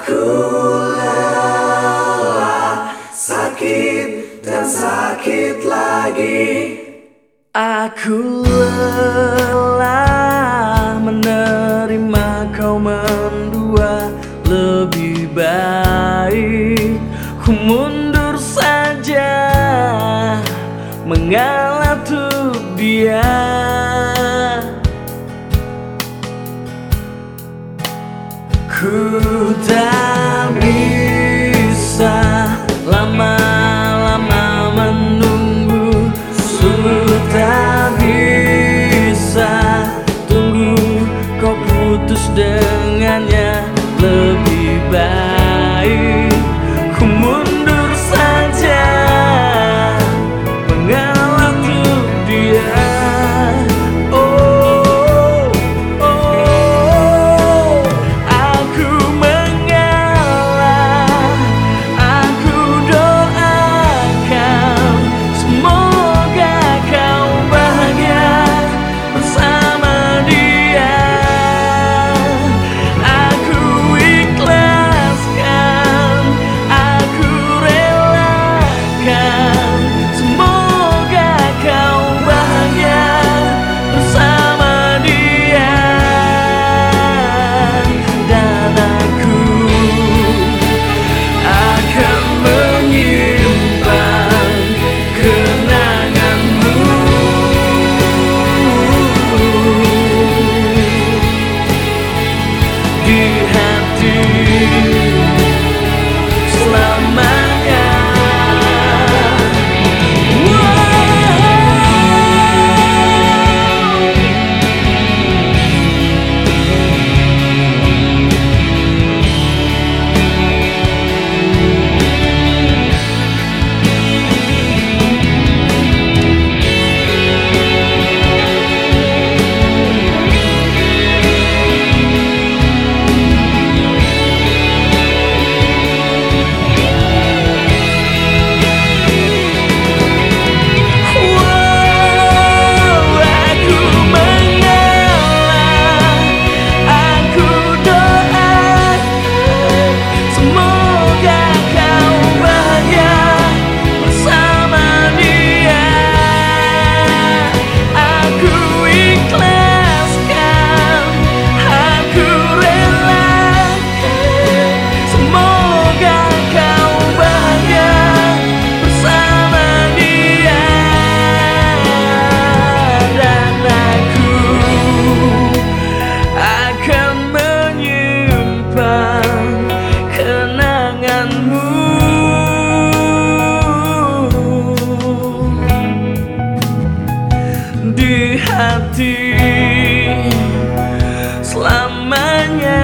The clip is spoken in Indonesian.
Aku lelah, sakit dan sakit lagi. Aku lelah menerima kau mendua. Lebih baik ku mundur saja, mengalah untuk dia. Ku tak bisa lama-lama menunggu, sungguh tak bisa tunggu kau putus dengannya. Lebih baik ku mundur saja, mengalah untuk dia. Di hati selamanya.